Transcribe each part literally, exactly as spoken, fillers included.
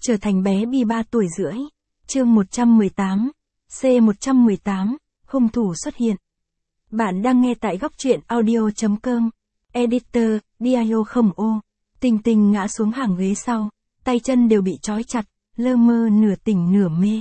Trở thành bé Bi ba tuổi rưỡi. Chương một trăm mười tám. C một trăm mười tám. Hung thủ xuất hiện. Bạn đang nghe tại góc truyện audio chấm com. Editor, Dio không ô. Tình Tình ngã xuống hàng ghế sau, tay chân đều bị trói chặt, lơ mơ nửa tỉnh nửa mê.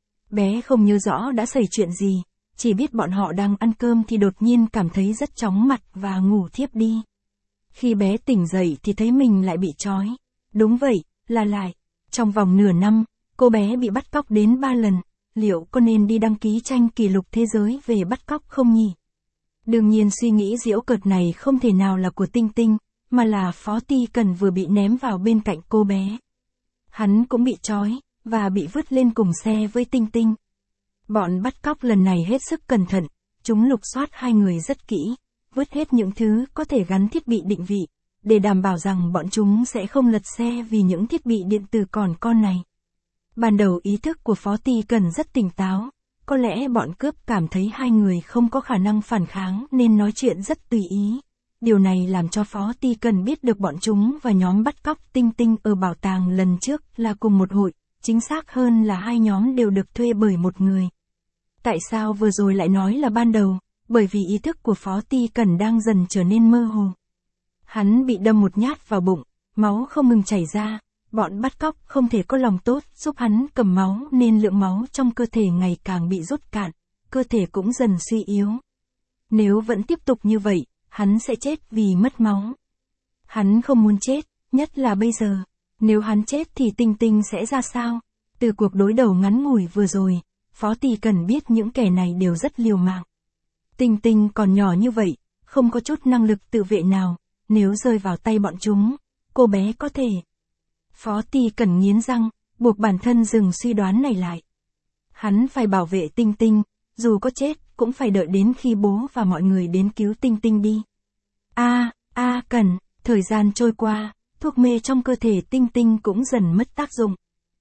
Bé không nhớ rõ đã xảy chuyện gì, chỉ biết bọn họ đang ăn cơm thì đột nhiên cảm thấy rất chóng mặt và ngủ thiếp đi. Khi bé tỉnh dậy thì thấy mình lại bị trói. Đúng vậy, là lại. Trong vòng nửa năm, cô bé bị bắt cóc đến ba lần, liệu có nên đi đăng ký tranh kỷ lục thế giới về bắt cóc không nhỉ? Đương nhiên suy nghĩ giễu cợt này không thể nào là của Tinh Tinh, mà là Phó Ti Cần vừa bị ném vào bên cạnh cô bé. Hắn cũng bị trói, và bị vứt lên cùng xe với Tinh Tinh. Bọn bắt cóc lần này hết sức cẩn thận, chúng lục soát hai người rất kỹ, vứt hết những thứ có thể gắn thiết bị định vị, để đảm bảo rằng bọn chúng sẽ không lật xe vì những thiết bị điện tử còn con này. Ban đầu ý thức của Phó Ti Cần rất tỉnh táo, có lẽ bọn cướp cảm thấy hai người không có khả năng phản kháng nên nói chuyện rất tùy ý. Điều này làm cho Phó Ti Cần biết được bọn chúng và nhóm bắt cóc Tinh Tinh ở bảo tàng lần trước là cùng một hội, chính xác hơn là hai nhóm đều được thuê bởi một người. Tại sao vừa rồi lại nói là ban đầu? Bởi vì ý thức của Phó Ti Cần đang dần trở nên mơ hồ. Hắn bị đâm một nhát vào bụng, máu không ngừng chảy ra, bọn bắt cóc không thể có lòng tốt giúp hắn cầm máu nên lượng máu trong cơ thể ngày càng bị rút cạn, cơ thể cũng dần suy yếu. Nếu vẫn tiếp tục như vậy, hắn sẽ chết vì mất máu. Hắn không muốn chết, nhất là bây giờ. Nếu hắn chết thì Tinh Tinh sẽ ra sao? Từ cuộc đối đầu ngắn ngủi vừa rồi, Phó Ti Cần biết những kẻ này đều rất liều mạng. Tinh Tinh còn nhỏ như vậy, không có chút năng lực tự vệ nào, nếu rơi vào tay bọn chúng, cô bé có thể. Phó Ti Cần nghiến răng, buộc bản thân dừng suy đoán này lại. Hắn phải bảo vệ Tinh Tinh, dù có chết cũng phải đợi đến khi bố và mọi người đến cứu Tinh Tinh đi. A, a Cần, thời gian trôi qua, thuốc mê trong cơ thể Tinh Tinh cũng dần mất tác dụng.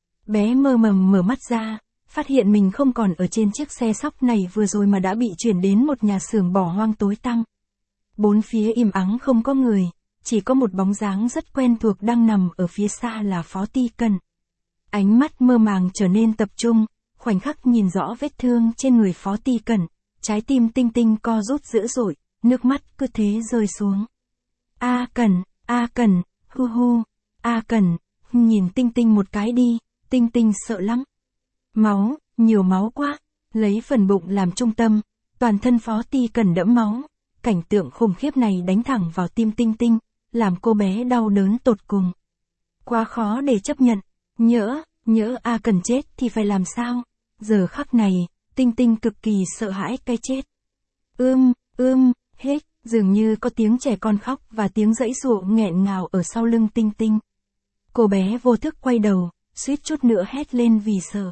Bé mơ mầm mở mắt ra, phát hiện mình không còn ở trên chiếc xe sóc này vừa rồi mà đã bị chuyển đến một nhà xưởng bỏ hoang tối tăm. Bốn phía im ắng không có người, chỉ có một bóng dáng rất quen thuộc đang nằm ở phía xa là Phó Ti Cần. Ánh mắt mơ màng trở nên tập trung, khoảnh khắc nhìn rõ vết thương trên người Phó Ti Cần, trái tim Tinh Tinh co rút dữ dội, nước mắt cứ thế rơi xuống. A Cần, A Cần, hu hu, A Cần, nhìn Tinh Tinh một cái đi, Tinh Tinh sợ lắm. Máu, nhiều máu quá, lấy phần bụng làm trung tâm, toàn thân Phó Ti Cần đẫm máu. Cảnh tượng khủng khiếp này đánh thẳng vào tim Tinh Tinh, làm cô bé đau đớn tột cùng. Quá khó để chấp nhận, nhỡ, nhỡ A Cần chết thì phải làm sao? Giờ khắc này, Tinh Tinh cực kỳ sợ hãi cái chết. Ưm, ưm, hết, dường như có tiếng trẻ con khóc và tiếng giãy giụa nghẹn ngào ở sau lưng Tinh Tinh. Cô bé vô thức quay đầu, suýt chút nữa hét lên vì sợ.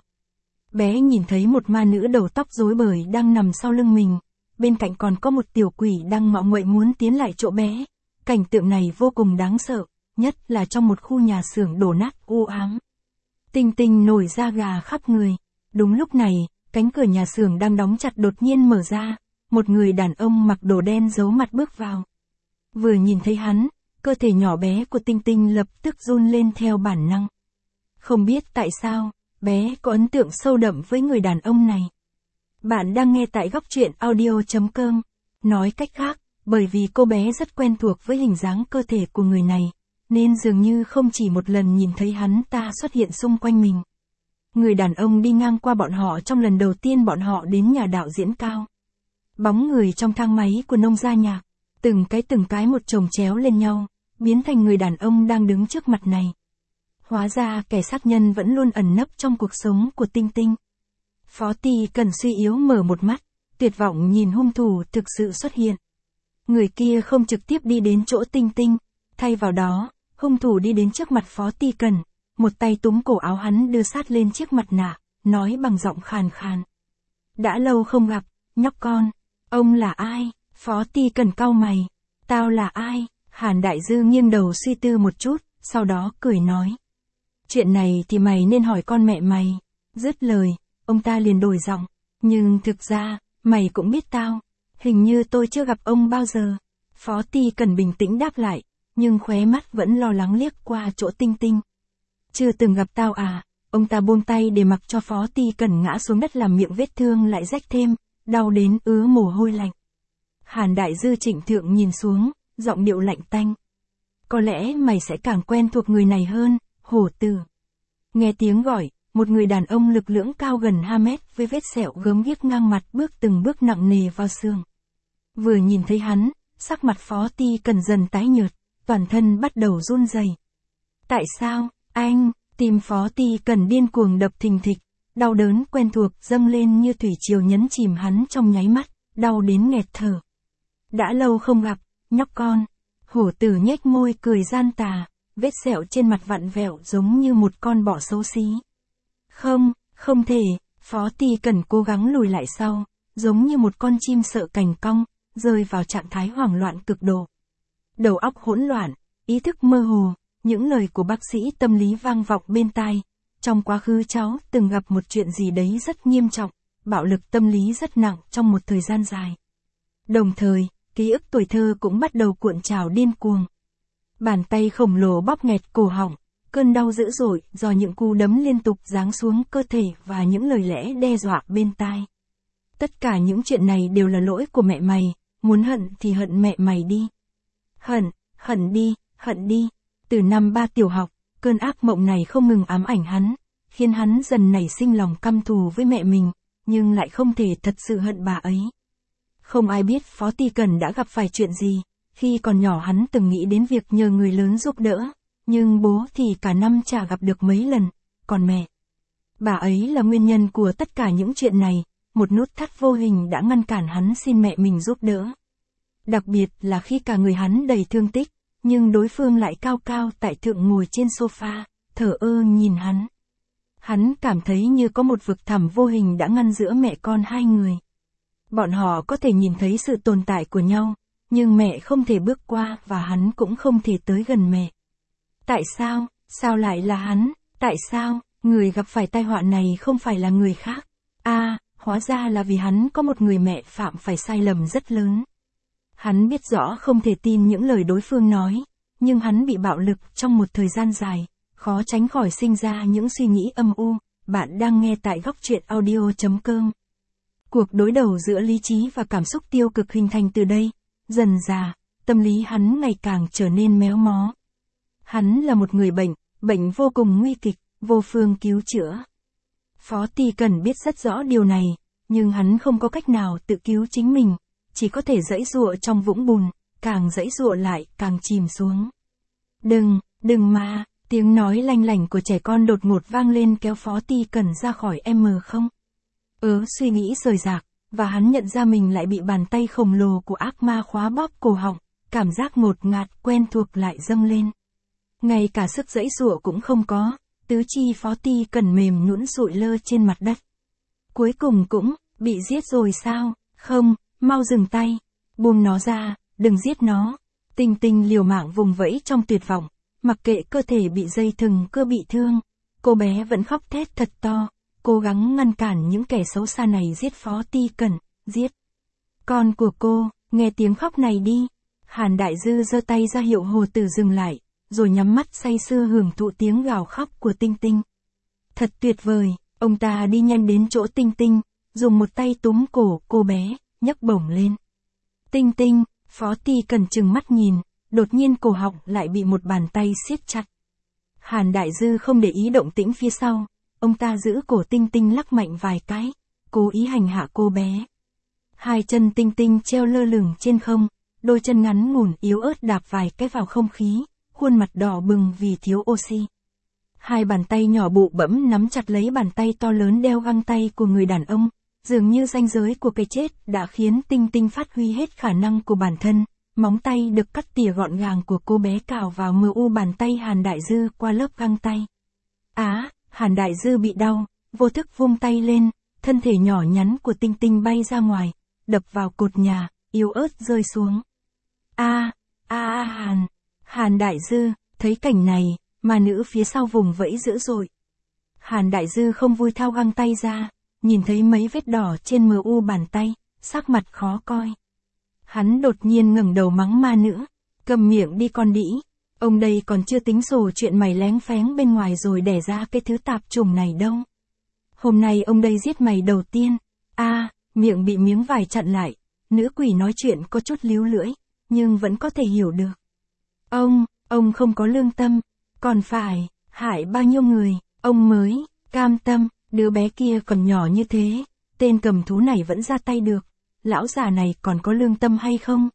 Bé nhìn thấy một ma nữ đầu tóc rối bời đang nằm sau lưng mình. Bên cạnh còn có một tiểu quỷ đang ngọ nguậy muốn tiến lại chỗ bé. Cảnh tượng này vô cùng đáng sợ, nhất là trong một khu nhà xưởng đổ nát u ám. Tinh Tinh nổi da gà khắp người. Đúng lúc này, cánh cửa nhà xưởng đang đóng chặt đột nhiên mở ra, một người đàn ông mặc đồ đen giấu mặt bước vào. Vừa nhìn thấy hắn, cơ thể nhỏ bé của Tinh Tinh lập tức run lên theo bản năng. Không biết tại sao, bé có ấn tượng sâu đậm với người đàn ông này. Bạn đang nghe tại góc truyện audio chấm com. Nói cách khác, bởi vì cô bé rất quen thuộc với hình dáng cơ thể của người này, nên dường như không chỉ một lần nhìn thấy hắn ta xuất hiện xung quanh mình. Người đàn ông đi ngang qua bọn họ trong lần đầu tiên bọn họ đến nhà đạo diễn Cao. Bóng người trong thang máy của nông gia nhạc, từng cái từng cái một chồng chéo lên nhau, biến thành người đàn ông đang đứng trước mặt này. Hóa ra kẻ sát nhân vẫn luôn ẩn nấp trong cuộc sống của Tinh Tinh. Phó Ti Cần suy yếu mở một mắt, tuyệt vọng nhìn hung thủ thực sự xuất hiện. Người kia không trực tiếp đi đến chỗ Tinh Tinh, thay vào đó, hung thủ đi đến trước mặt Phó Ti Cần, một tay túm cổ áo hắn đưa sát lên chiếc mặt nạ, nói bằng giọng khàn khàn. Đã lâu không gặp, nhóc con, ông là ai? Phó Ti Cần cau mày. Tao là ai? Hàn Đại Dư nghiêng đầu suy tư một chút, sau đó cười nói. Chuyện này thì mày nên hỏi con mẹ mày. Dứt lời, ông ta liền đổi giọng. Nhưng thực ra, mày cũng biết tao. Hình như tôi chưa gặp ông bao giờ. Phó Ti Cần bình tĩnh đáp lại, nhưng khóe mắt vẫn lo lắng liếc qua chỗ Tinh Tinh. Chưa từng gặp tao à? Ông ta buông tay để mặc cho Phó Ti Cần ngã xuống đất làm miệng vết thương lại rách thêm, đau đến ứa mồ hôi lạnh. Hàn Đại Dư trịnh thượng nhìn xuống, giọng điệu lạnh tanh. Có lẽ mày sẽ càng quen thuộc người này hơn, Hổ Tử. Nghe tiếng gọi, một người đàn ông lực lưỡng cao gần hai mét với vết sẹo gớm ghiếc ngang mặt bước từng bước nặng nề vào xương. Vừa nhìn thấy hắn, sắc mặt Phó Ti Cần dần tái nhợt, toàn thân bắt đầu run rẩy. Tại sao, anh? Tim Phó Ti Cần điên cuồng đập thình thịch, đau đớn quen thuộc dâng lên như thủy triều nhấn chìm hắn trong nháy mắt, đau đến nghẹt thở. Đã lâu không gặp, nhóc con. Hổ Tử nhếch môi cười gian tà, vết sẹo trên mặt vặn vẹo giống như một con bọ xấu xí. Không, không thể, Phó Ti Cần cố gắng lùi lại sau, giống như một con chim sợ cành cong, rơi vào trạng thái hoảng loạn cực độ. Đầu óc hỗn loạn, ý thức mơ hồ, những lời của bác sĩ tâm lý vang vọng bên tai. Trong quá khứ cháu từng gặp một chuyện gì đấy rất nghiêm trọng, bạo lực tâm lý rất nặng trong một thời gian dài. Đồng thời, ký ức tuổi thơ cũng bắt đầu cuộn trào điên cuồng. Bàn tay khổng lồ bóp nghẹt cổ họng, cơn đau dữ dội do những cú đấm liên tục giáng xuống cơ thể và những lời lẽ đe dọa bên tai. Tất cả những chuyện này đều là lỗi của mẹ mày, muốn hận thì hận mẹ mày đi. Hận, hận đi, hận đi. Từ năm ba tiểu học, cơn ác mộng này không ngừng ám ảnh hắn, khiến hắn dần nảy sinh lòng căm thù với mẹ mình, nhưng lại không thể thật sự hận bà ấy. Không ai biết Phó Ti Cần đã gặp phải chuyện gì, khi còn nhỏ hắn từng nghĩ đến việc nhờ người lớn giúp đỡ, nhưng bố thì cả năm chả gặp được mấy lần, còn mẹ. Bà ấy là nguyên nhân của tất cả những chuyện này, một nút thắt vô hình đã ngăn cản hắn xin mẹ mình giúp đỡ. Đặc biệt là khi cả người hắn đầy thương tích, nhưng đối phương lại cao cao tại thượng ngồi trên sofa, thờ ơ nhìn hắn. Hắn cảm thấy như có một vực thẳm vô hình đã ngăn giữa mẹ con hai người. Bọn họ có thể nhìn thấy sự tồn tại của nhau, nhưng mẹ không thể bước qua và hắn cũng không thể tới gần mẹ. Tại sao, sao lại là hắn, tại sao, người gặp phải tai họa này không phải là người khác? À, hóa ra là vì hắn có một người mẹ phạm phải sai lầm rất lớn. Hắn biết rõ không thể tin những lời đối phương nói, nhưng hắn bị bạo lực trong một thời gian dài, khó tránh khỏi sinh ra những suy nghĩ âm u. Bạn đang nghe tại góc truyện audio chấm com. Cuộc đối đầu giữa lý trí và cảm xúc tiêu cực hình thành từ đây, dần dà, tâm lý hắn ngày càng trở nên méo mó. Hắn là một người bệnh, bệnh vô cùng nguy kịch, vô phương cứu chữa. Phó Ti Cần biết rất rõ điều này, nhưng hắn không có cách nào tự cứu chính mình, chỉ có thể giãy giụa trong vũng bùn, càng giãy giụa lại càng chìm xuống. Đừng, đừng mà, tiếng nói lanh lảnh của trẻ con đột ngột vang lên kéo Phó Ti Cần ra khỏi em không. Ớ suy nghĩ rời rạc, và hắn nhận ra mình lại bị bàn tay khổng lồ của ác ma khóa bóp cổ họng, cảm giác ngột ngạt quen thuộc lại dâng lên. Ngay cả sức giãy giụa cũng không có, tứ chi Phó Ti Cần mềm nhũn sụi lơ trên mặt đất. Cuối cùng cũng, bị giết rồi sao? Không, mau dừng tay, buông nó ra, đừng giết nó. Tinh Tinh liều mạng vùng vẫy trong tuyệt vọng, mặc kệ cơ thể bị dây thừng cưa bị thương, cô bé vẫn khóc thét thật to, cố gắng ngăn cản những kẻ xấu xa này giết Phó Ti Cần, giết. Con của cô, nghe tiếng khóc này đi. Hàn Đại Dư giơ tay ra hiệu Hồ Tử dừng lại, rồi nhắm mắt say sưa hưởng thụ tiếng gào khóc của Tinh Tinh. Thật tuyệt vời, ông ta đi nhanh đến chỗ Tinh Tinh, dùng một tay túm cổ cô bé, nhấc bổng lên. Tinh Tinh, Phó Ti Cần trừng mắt nhìn, đột nhiên cổ họng lại bị một bàn tay siết chặt. Hàn Đại Dư không để ý động tĩnh phía sau, ông ta giữ cổ Tinh Tinh lắc mạnh vài cái, cố ý hành hạ cô bé. Hai chân Tinh Tinh treo lơ lửng trên không, đôi chân ngắn ngủn yếu ớt đạp vài cái vào không khí, khuôn mặt đỏ bừng vì thiếu oxy. Hai bàn tay nhỏ bụ bẫm nắm chặt lấy bàn tay to lớn đeo găng tay của người đàn ông, dường như ranh giới của cái chết đã khiến Tinh Tinh phát huy hết khả năng của bản thân. Móng tay được cắt tỉa gọn gàng của cô bé cào vào mờ u bàn tay Hàn Đại Dư qua lớp găng tay. Á, Hàn Đại Dư bị đau, vô thức vung tay lên, thân thể nhỏ nhắn của Tinh Tinh bay ra ngoài, đập vào cột nhà, yếu ớt rơi xuống. A, a a Hàn, Hàn Đại Dư, thấy cảnh này, mà nữ phía sau vùng vẫy dữ dội. Hàn Đại Dư không vui thao găng tay ra, nhìn thấy mấy vết đỏ trên mờ u bàn tay, sắc mặt khó coi. Hắn đột nhiên ngẩng đầu mắng ma nữ, cầm miệng đi con đĩ, Ông đây còn chưa tính sổ chuyện mày lén phén bên ngoài rồi đẻ ra cái thứ tạp chủng này đâu. Hôm nay ông đây giết mày đầu tiên. A, miệng bị miếng vải chặn lại. Nữ quỷ nói chuyện có chút líu lưỡi, nhưng vẫn có thể hiểu được. Ông, ông không có lương tâm, còn phải hại bao nhiêu người, ông mới cam tâm. Đứa bé kia còn nhỏ như thế, tên cầm thú này vẫn ra tay được. Lão già này còn có lương tâm hay không?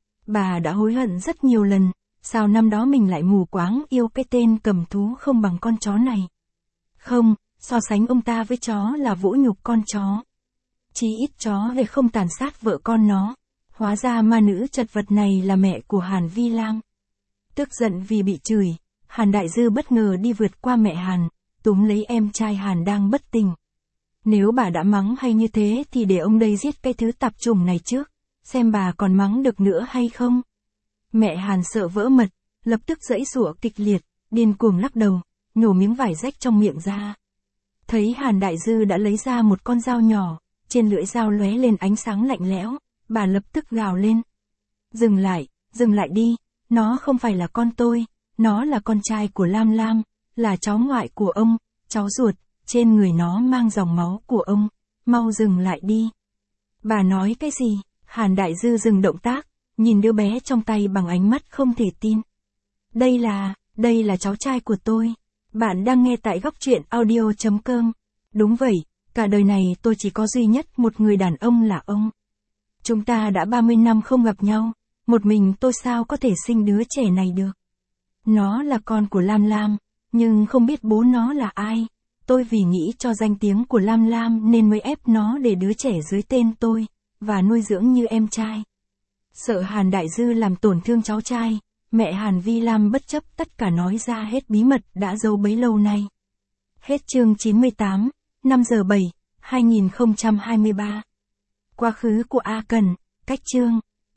Bà đã hối hận rất nhiều lần, sao năm đó mình lại mù quáng yêu cái tên cầm thú không bằng con chó này. Không, so sánh ông ta với chó là vũ nhục con chó. Chí ít chó về không tàn sát vợ con nó. Hóa ra ma nữ chật vật này là mẹ của Hàn Vi Lam. Tức giận vì bị chửi, Hàn Đại Dư bất ngờ đi vượt qua mẹ Hàn, túm lấy em trai Hàn đang bất tỉnh. Nếu bà đã mắng hay như thế thì để ông đây giết cái thứ tạp chủng này trước, xem bà còn mắng được nữa hay không. Mẹ Hàn sợ vỡ mật, lập tức giãy giụa kịch liệt, điên cuồng lắc đầu, nhổ miếng vải rách trong miệng ra. Thấy Hàn Đại Dư đã lấy ra một con dao nhỏ, trên lưỡi dao lóe lên ánh sáng lạnh lẽo, bà lập tức gào lên. Dừng lại, dừng lại đi, nó không phải là con tôi, nó là con trai của Lam Lam, là cháu ngoại của ông, cháu ruột, trên người nó mang dòng máu của ông, mau dừng lại đi. Bà nói cái gì? Hàn Đại Dư dừng động tác, nhìn đứa bé trong tay bằng ánh mắt không thể tin. Đây là, đây là cháu trai của tôi. Bạn đang nghe tại góc truyện audio chấm com. Đúng vậy, cả đời này tôi chỉ có duy nhất một người đàn ông là ông. Chúng ta đã ba mươi năm không gặp nhau, một mình tôi sao có thể sinh đứa trẻ này được. Nó là con của Lam Lam, nhưng không biết bố nó là ai. Tôi vì nghĩ cho danh tiếng của Lam Lam nên mới ép nó để đứa trẻ dưới tên tôi, và nuôi dưỡng như em trai. Sợ Hàn Đại Dư làm tổn thương cháu trai, mẹ Hàn Vi Lam bất chấp tất cả nói ra hết bí mật đã giấu bấy lâu nay. Hết chương chín mươi tám, năm giờ bảy, hai nghìn không trăm hai mươi ba. Quá khứ của A Cần, cách chương.